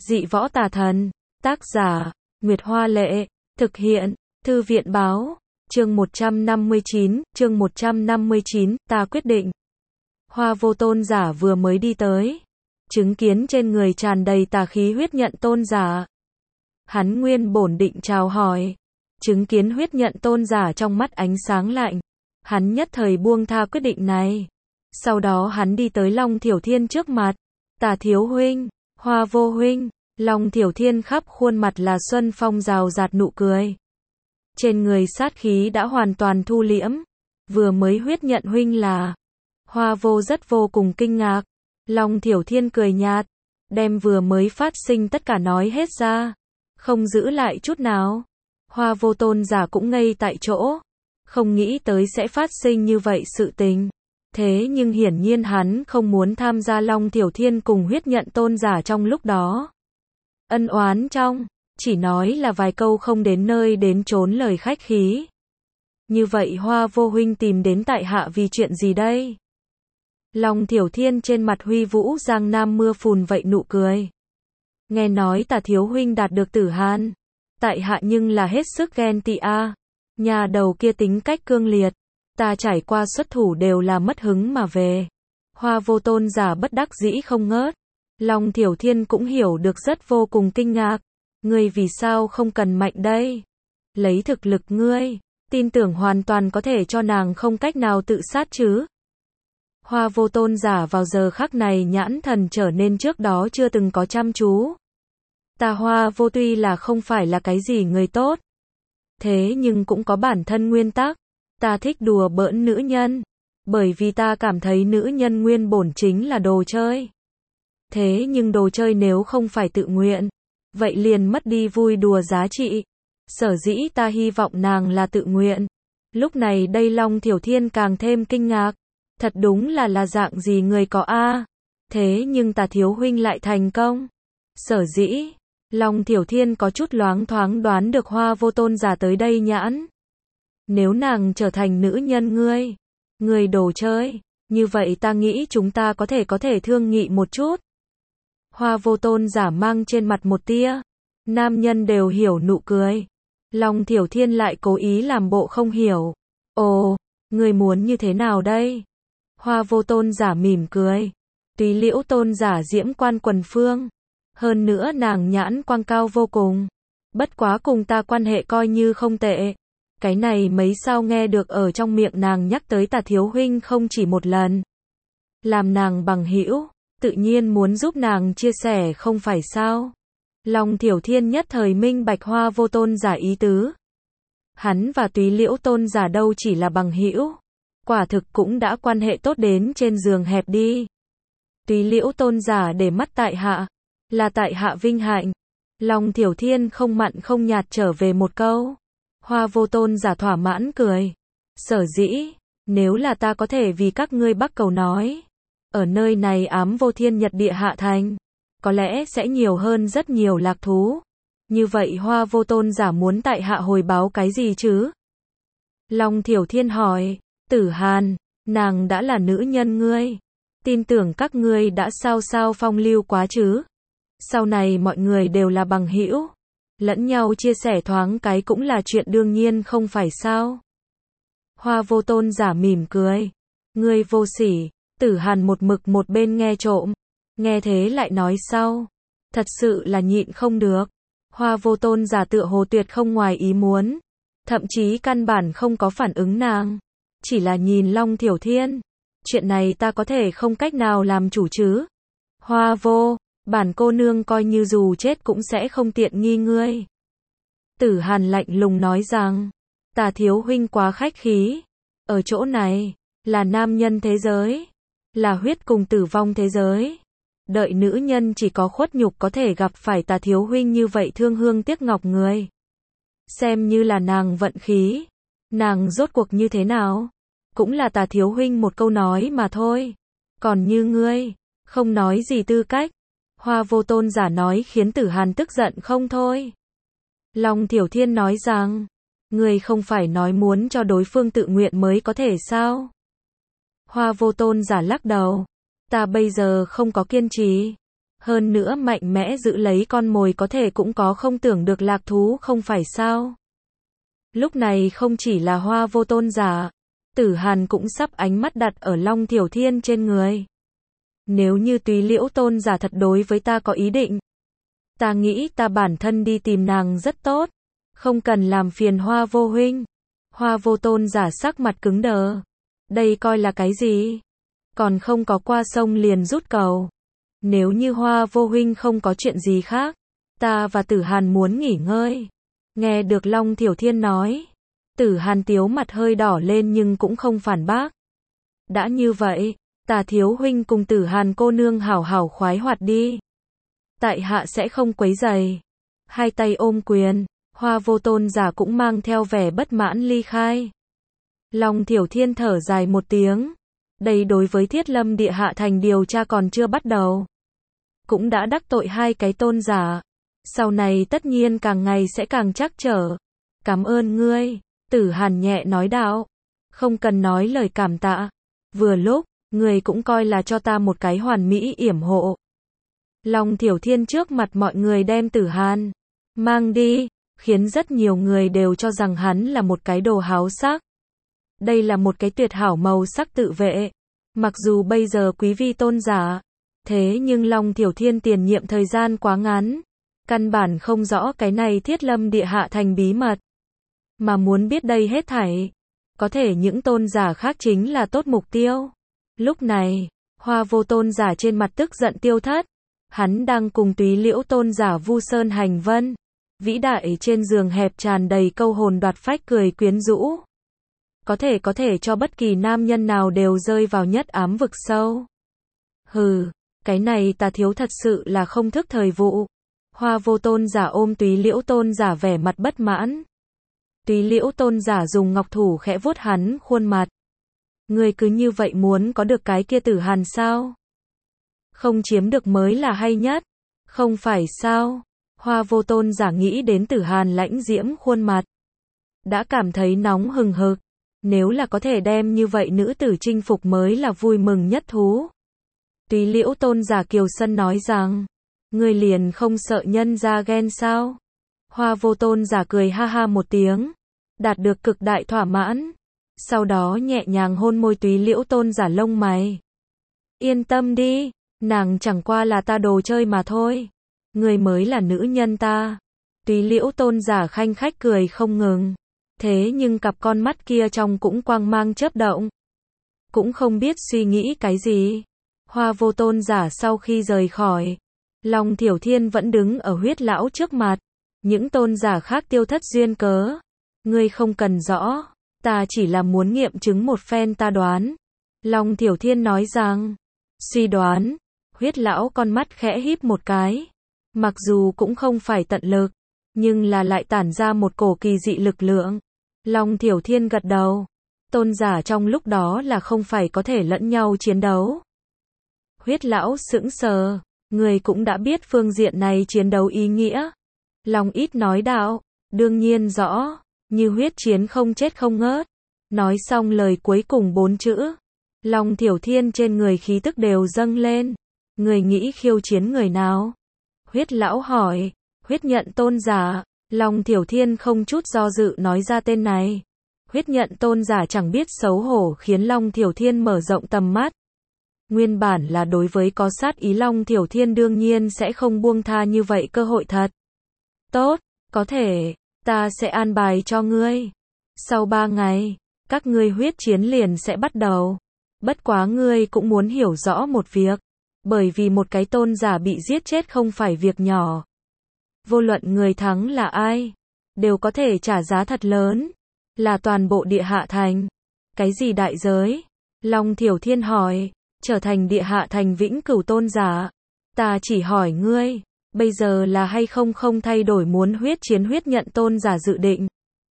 Dị võ tà thần. Tác giả, Nguyệt Hoa Lệ. Thực hiện, Thư viện Báo. Chương 159, ta quyết định. Hoa Vô Tôn giả vừa mới đi tới, chứng kiến trên người tràn đầy tà khí huyết nhận tôn giả. Hắn nguyên bổn định chào hỏi, chứng kiến huyết nhận tôn giả trong mắt ánh sáng lạnh, hắn nhất thời buông tha quyết định này. Sau đó hắn đi tới Long Thiểu Thiên trước mặt. Tà thiếu huynh, Hoa Vô huynh. Long Thiểu Thiên khắp khuôn mặt là xuân phong rào rạt nụ cười. Trên người sát khí đã hoàn toàn thu liễm. Vừa mới huyết nhận huynh là. Hoa Vô rất vô cùng kinh ngạc. Long Thiểu Thiên cười nhạt, đem vừa mới phát sinh tất cả nói hết ra, không giữ lại chút nào. Hoa Vô tôn giả cũng ngây tại chỗ, không nghĩ tới sẽ phát sinh như vậy sự tình. Thế nhưng hiển nhiên hắn không muốn tham gia Long Thiểu Thiên cùng huyết nhận tôn giả trong lúc đó. Ân oán trong, chỉ nói là vài câu không đến nơi đến chốn lời khách khí. Như vậy Hoa Vô huynh tìm đến tại hạ vì chuyện gì đây? Long Thiểu Thiên trên mặt huy vũ giang nam mưa phùn vậy nụ cười. Nghe nói Tà thiếu huynh đạt được tử hàn, tại hạ nhưng là hết sức ghen tị a. Nhà đầu kia tính cách cương liệt, ta trải qua xuất thủ đều là mất hứng mà về. Hoa Vô tôn giả bất đắc dĩ không ngớt. Long Thiểu Thiên cũng hiểu được rất vô cùng kinh ngạc. Ngươi vì sao không cần mạnh đây? Lấy thực lực ngươi, tin tưởng hoàn toàn có thể cho nàng không cách nào tự sát chứ. Hoa Vô tôn giả vào giờ khắc này nhãn thần trở nên trước đó chưa từng có chăm chú. Ta Hoa Vô tuy là không phải là cái gì người tốt, thế nhưng cũng có bản thân nguyên tắc. Ta thích đùa bỡn nữ nhân, bởi vì ta cảm thấy nữ nhân nguyên bổn chính là đồ chơi. Thế nhưng đồ chơi nếu không phải tự nguyện, vậy liền mất đi vui đùa giá trị. Sở dĩ ta hy vọng nàng là tự nguyện. Lúc này đây Long Thiểu Thiên càng thêm kinh ngạc. Thật đúng là dạng gì người có a. Thế nhưng Tà thiếu huynh lại thành công. Sở dĩ, Long Thiểu Thiên có chút loáng thoáng đoán được Hoa Vô tôn giả tới đây nhãn. Nếu nàng trở thành nữ nhân ngươi đồ chơi, như vậy ta nghĩ chúng ta có thể thương nghị một chút. Hoa Vô tôn giả mang trên mặt một tia nam nhân đều hiểu nụ cười. Long Thiểu Thiên lại cố ý làm bộ không hiểu. Ồ, ngươi muốn như thế nào đây? Hoa Vô tôn giả mỉm cười. Túy Liễu tôn giả diễm quan quần phương. Hơn nữa nàng nhãn quang cao vô cùng. Bất quá cùng ta quan hệ coi như không tệ. Cái này mấy sao nghe được ở trong miệng nàng nhắc tới Tà thiếu huynh không chỉ một lần. Làm nàng bằng hữu, tự nhiên muốn giúp nàng chia sẻ không phải sao. Long Thiểu Thiên nhất thời minh bạch Hoa Vô tôn giả ý tứ. Hắn và Túy Liễu tôn giả đâu chỉ là bằng hữu, quả thực cũng đã quan hệ tốt đến trên giường hẹp đi. Túy Liễu tôn giả để mắt tại hạ, là tại hạ vinh hạnh. Long Thiểu Thiên không mặn không nhạt trở về một câu. Hoa Vô tôn giả thỏa mãn cười. Sở dĩ, nếu là ta có thể vì các ngươi bắc cầu nói, ở nơi này ám vô thiên nhật địa hạ thành, có lẽ sẽ nhiều hơn rất nhiều lạc thú. Như vậy Hoa Vô tôn giả muốn tại hạ hồi báo cái gì chứ? Long Thiểu Thiên hỏi. Tử hàn, nàng đã là nữ nhân ngươi, tin tưởng các ngươi đã sao phong lưu quá chứ. Sau này mọi người đều là bằng hữu, lẫn nhau chia sẻ thoáng cái cũng là chuyện đương nhiên không phải sao. Hoa Vô tôn giả mỉm cười. Ngươi vô sỉ. Tử hàn một mực một bên nghe trộm, nghe thế lại nói sau. Thật sự là nhịn không được. Hoa Vô tôn giả tựa hồ tuyệt không ngoài ý muốn, thậm chí căn bản không có phản ứng nàng. Chỉ là nhìn Long Thiểu Thiên. Chuyện này ta có thể không cách nào làm chủ chứ. Hoa Vô, bản cô nương coi như dù chết cũng sẽ không tiện nghi ngươi. Tử hàn lạnh lùng nói rằng. Tà thiếu huynh quá khách khí. Ở chỗ này, là nam nhân thế giới, là huyết cùng tử vong thế giới. Đợi nữ nhân chỉ có khuất nhục có thể gặp phải Tà thiếu huynh như vậy thương hương tiếc ngọc người. Xem như là nàng vận khí. Nàng rốt cuộc như thế nào? Cũng là Tà thiếu huynh một câu nói mà thôi. Còn như ngươi, không nói gì tư cách. Hoa Vô tôn giả nói khiến Tử hàn tức giận không thôi. Long Thiểu Thiên nói rằng, ngươi không phải nói muốn cho đối phương tự nguyện mới có thể sao? Hoa Vô tôn giả lắc đầu. Ta bây giờ không có kiên trì. Hơn nữa mạnh mẽ giữ lấy con mồi có thể cũng có không tưởng được lạc thú không phải sao. Lúc này không chỉ là Hoa Vô Tôn giả, Tử Hàn cũng sắp ánh mắt đặt ở Long Thiểu Thiên trên người. Nếu như Túy Liễu Tôn giả thật đối với ta có ý định, ta nghĩ ta bản thân đi tìm nàng rất tốt, không cần làm phiền Hoa Vô huynh. Hoa Vô Tôn giả sắc mặt cứng đờ. Đây coi là cái gì? Còn không có qua sông liền rút cầu. Nếu như Hoa Vô huynh không có chuyện gì khác, ta và Tử Hàn muốn nghỉ ngơi. Nghe được Long Thiểu Thiên nói, Tử Hàn tiếu mặt hơi đỏ lên nhưng cũng không phản bác. Đã như vậy, Tà thiếu huynh cùng Tử Hàn cô nương hảo hảo khoái hoạt đi. Tại hạ sẽ không quấy rầy. Hai tay ôm quyền, Hoa Vô Tôn giả cũng mang theo vẻ bất mãn ly khai. Long Thiểu Thiên thở dài một tiếng. Đây đối với Thiết Lâm Địa Hạ Thành điều tra còn chưa bắt đầu, cũng đã đắc tội hai cái tôn giả. Sau này tất nhiên càng ngày sẽ càng trắc trở. Cảm ơn ngươi, Tử Hàn nhẹ nói đạo. Không cần nói lời cảm tạ. Vừa lúc, ngươi cũng coi là cho ta một cái hoàn mỹ yểm hộ. Long Thiểu Thiên trước mặt mọi người đem Tử Hàn mang đi, khiến rất nhiều người đều cho rằng hắn là một cái đồ háo sắc. Đây là một cái tuyệt hảo màu sắc tự vệ. Mặc dù bây giờ quý vi tôn giả, thế nhưng Long Thiểu Thiên tiền nhiệm thời gian quá ngắn, căn bản không rõ cái này Thiết Lâm Địa Hạ Thành bí mật. Mà muốn biết đây hết thảy, có thể những tôn giả khác chính là tốt mục tiêu. Lúc này, Hoa Vô Tôn giả trên mặt tức giận tiêu thất. Hắn đang cùng Túy Liễu tôn giả Vu Sơn hành vân. Vĩ đại trên giường hẹp tràn đầy câu hồn đoạt phách cười quyến rũ. Có thể cho bất kỳ nam nhân nào đều rơi vào nhất ám vực sâu. Hừ, cái này ta thiếu thật sự là không thức thời vụ. Hoa Vô Tôn giả ôm Túy Liễu tôn giả vẻ mặt bất mãn. Túy Liễu tôn giả dùng ngọc thủ khẽ vuốt hắn khuôn mặt. Ngươi cứ như vậy muốn có được cái kia Tử Hàn sao? Không chiếm được mới là hay nhất. Không phải sao? Hoa Vô Tôn giả nghĩ đến Tử Hàn lãnh diễm khuôn mặt, đã cảm thấy nóng hừng hực. Nếu là có thể đem như vậy nữ tử chinh phục mới là vui mừng nhất thú. Túy Liễu tôn giả kiều sân nói rằng, ngươi liền không sợ nhân ra ghen sao? Hoa Vô Tôn giả cười ha ha một tiếng, đạt được cực đại thỏa mãn. Sau đó nhẹ nhàng hôn môi Túy Liễu tôn giả lông mày. Yên tâm đi, nàng chẳng qua là ta đồ chơi mà thôi. Ngươi mới là nữ nhân ta. Túy Liễu tôn giả khanh khách cười không ngừng. Thế nhưng cặp con mắt kia trong cũng quang mang chớp động. Cũng không biết suy nghĩ cái gì. Hoa Vô Tôn giả sau khi rời khỏi, Long Thiểu Thiên vẫn đứng ở huyết lão trước mặt. Những tôn giả khác tiêu thất duyên cớ. Ngươi không cần rõ, ta chỉ là muốn nghiệm chứng một phen ta đoán. Long Thiểu Thiên nói rằng, suy đoán. Huyết lão con mắt khẽ híp một cái. Mặc dù cũng không phải tận lực, nhưng là lại tản ra một cổ kỳ dị lực lượng. Long Thiểu Thiên gật đầu. Tôn giả trong lúc đó là không phải có thể lẫn nhau chiến đấu. Huyết lão sững sờ. Người cũng đã biết phương diện này chiến đấu ý nghĩa. Long ít nói đạo. Đương nhiên rõ. Như huyết chiến không chết không ngớt. Nói xong lời cuối cùng 4 chữ. Long Thiểu Thiên trên người khí tức đều dâng lên. Người nghĩ khiêu chiến người nào? Huyết lão hỏi. Huyết nhận tôn giả. Long Thiểu Thiên không chút do dự nói ra tên này. Huyết nhận tôn giả chẳng biết xấu hổ khiến Long Thiểu Thiên mở rộng tầm mắt. Nguyên bản là đối với có sát ý Long Thiểu Thiên đương nhiên sẽ không buông tha như vậy cơ hội thật. Tốt, có thể, ta sẽ an bài cho ngươi. Sau 3 ngày, các ngươi huyết chiến liền sẽ bắt đầu. Bất quá ngươi cũng muốn hiểu rõ một việc. Bởi vì một cái tôn giả bị giết chết không phải việc nhỏ. Vô luận người thắng là ai, đều có thể trả giá thật lớn. Là toàn bộ Địa Hạ Thành. Cái gì đại giới? Long Thiểu Thiên hỏi. Trở thành Địa Hạ Thành vĩnh cửu tôn giả. Ta chỉ hỏi ngươi, bây giờ là hay không thay đổi muốn huyết chiến huyết nhận tôn giả dự định?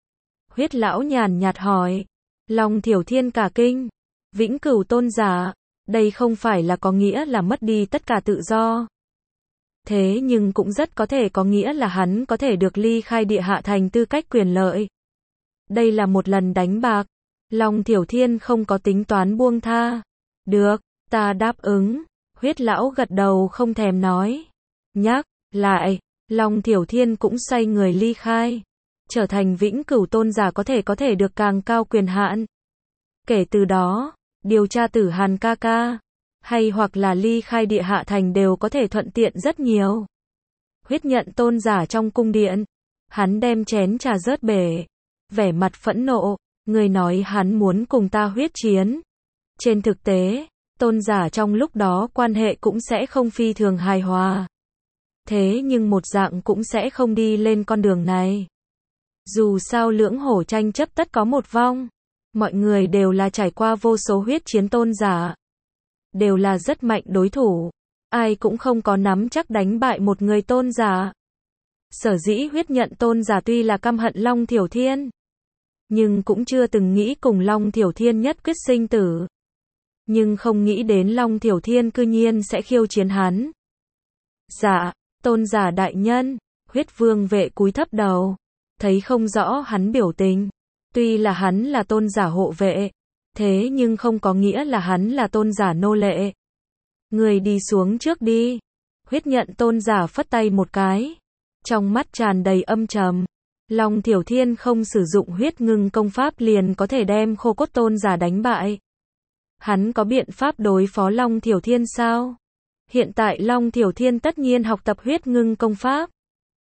Huyết lão nhàn nhạt hỏi. Long Thiểu Thiên cả kinh. Vĩnh cửu tôn giả, đây không phải là có nghĩa là mất đi tất cả tự do. Thế nhưng cũng rất có thể có nghĩa là hắn có thể được ly khai Địa Hạ Thành tư cách quyền lợi. Đây là một lần đánh bạc. Long Thiểu Thiên không có tính toán buông tha. Được, ta đáp ứng. Huyết lão gật đầu không thèm nói. Nhắc lại, Long Thiểu Thiên cũng xoay người ly khai, trở thành vĩnh cửu tôn giả có thể được càng cao quyền hạn. Kể từ đó, điều tra Tử Hàn ca ca, hay hoặc là ly khai Địa Hạ Thành đều có thể thuận tiện rất nhiều. Huyết nhận tôn giả trong cung điện, hắn đem chén trà rớt bể, vẻ mặt phẫn nộ, người nói hắn muốn cùng ta huyết chiến. Trên thực tế, tôn giả trong lúc đó quan hệ cũng sẽ không phi thường hài hòa. Thế nhưng một dạng cũng sẽ không đi lên con đường này. Dù sao lưỡng hổ tranh chấp tất có một vong. Mọi người đều là trải qua vô số huyết chiến tôn giả. Đều là rất mạnh đối thủ. Ai cũng không có nắm chắc đánh bại một người tôn giả. Sở dĩ huyết nhận tôn giả tuy là căm hận Long Thiểu Thiên, nhưng cũng chưa từng nghĩ cùng Long Thiểu Thiên nhất quyết sinh tử. Nhưng không nghĩ đến Long Thiểu Thiên cư nhiên sẽ khiêu chiến hắn. Dạ, tôn giả đại nhân, huyết vương vệ cúi thấp đầu, thấy không rõ hắn biểu tình. Tuy là hắn là tôn giả hộ vệ, thế nhưng không có nghĩa là hắn là tôn giả nô lệ. Người đi xuống trước đi. Huyết nhận tôn giả phất tay một cái, trong mắt tràn đầy âm trầm. Long Thiểu Thiên không sử dụng huyết ngưng công pháp liền có thể đem khô cốt tôn giả đánh bại. Hắn có biện pháp đối phó Long Thiểu Thiên sao? Hiện tại Long Thiểu Thiên tất nhiên học tập huyết ngưng công pháp.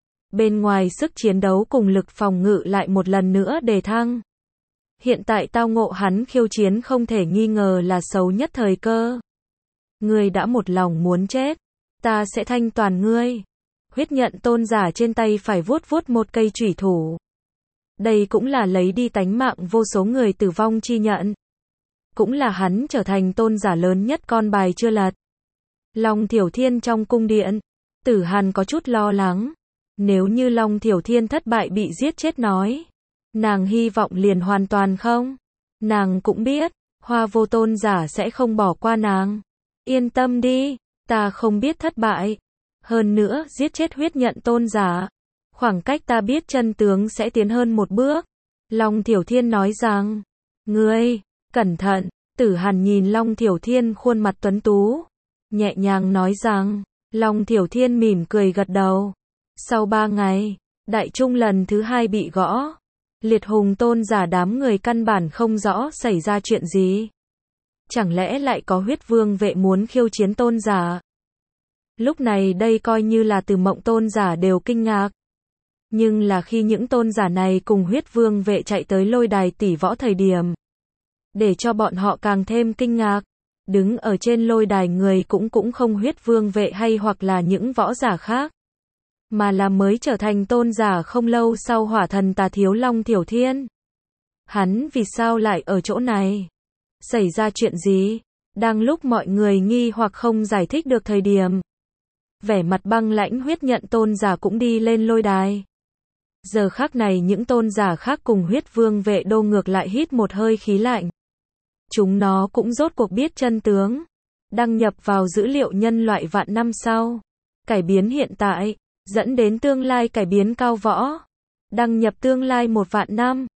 Bên ngoài sức chiến đấu cùng lực phòng ngự lại một lần nữa đề thăng. Hiện tại tao ngộ hắn khiêu chiến không thể nghi ngờ là xấu nhất thời cơ. Ngươi đã một lòng muốn chết, ta sẽ thanh toàn ngươi. Huyết nhận tôn giả trên tay phải vuốt vuốt một cây chủy thủ. Đây cũng là lấy đi tánh mạng vô số người tử vong chi nhận. Cũng là hắn trở thành tôn giả lớn nhất con bài chưa lật. Long Thiểu Thiên trong cung điện, Tử Hàn có chút lo lắng. Nếu như Long Thiểu Thiên thất bại bị giết chết nói, nàng hy vọng liền hoàn toàn không. Nàng cũng biết, Hoa Vô tôn giả sẽ không bỏ qua nàng. Yên tâm đi, ta không biết thất bại. Hơn nữa, giết chết huyết nhận tôn giả, khoảng cách ta biết chân tướng sẽ tiến hơn một bước. Long Thiểu Thiên nói rằng, ngươi, cẩn thận. Tử Hàn nhìn Long Thiểu Thiên khuôn mặt tuấn tú, nhẹ nhàng nói rằng, Long Thiểu Thiên mỉm cười gật đầu. Sau 3 ngày, đại trung lần thứ 2 bị gõ. Liệt hùng tôn giả đám người căn bản không rõ xảy ra chuyện gì. Chẳng lẽ lại có huyết vương vệ muốn khiêu chiến tôn giả? Lúc này đây coi như là Từ Mộng tôn giả đều kinh ngạc. Nhưng là khi những tôn giả này cùng huyết vương vệ chạy tới lôi đài tỷ võ thời điểm, để cho bọn họ càng thêm kinh ngạc. Đứng ở trên lôi đài người cũng không huyết vương vệ hay hoặc là những võ giả khác, mà là mới trở thành tôn giả không lâu sau hỏa thần tà thiếu Long Thiểu Thiên. Hắn vì sao lại ở chỗ này? Xảy ra chuyện gì? Đang lúc mọi người nghi hoặc không giải thích được thời điểm, vẻ mặt băng lãnh huyết nhận tôn giả cũng đi lên lôi đài. Giờ khắc này những tôn giả khác cùng huyết vương vệ đô ngược lại hít một hơi khí lạnh. Chúng nó cũng rốt cuộc biết chân tướng. Đăng nhập vào dữ liệu nhân loại vạn năm sau. Cải biến hiện tại, dẫn đến tương lai cải biến cao võ. Đăng nhập tương lai 1 vạn năm.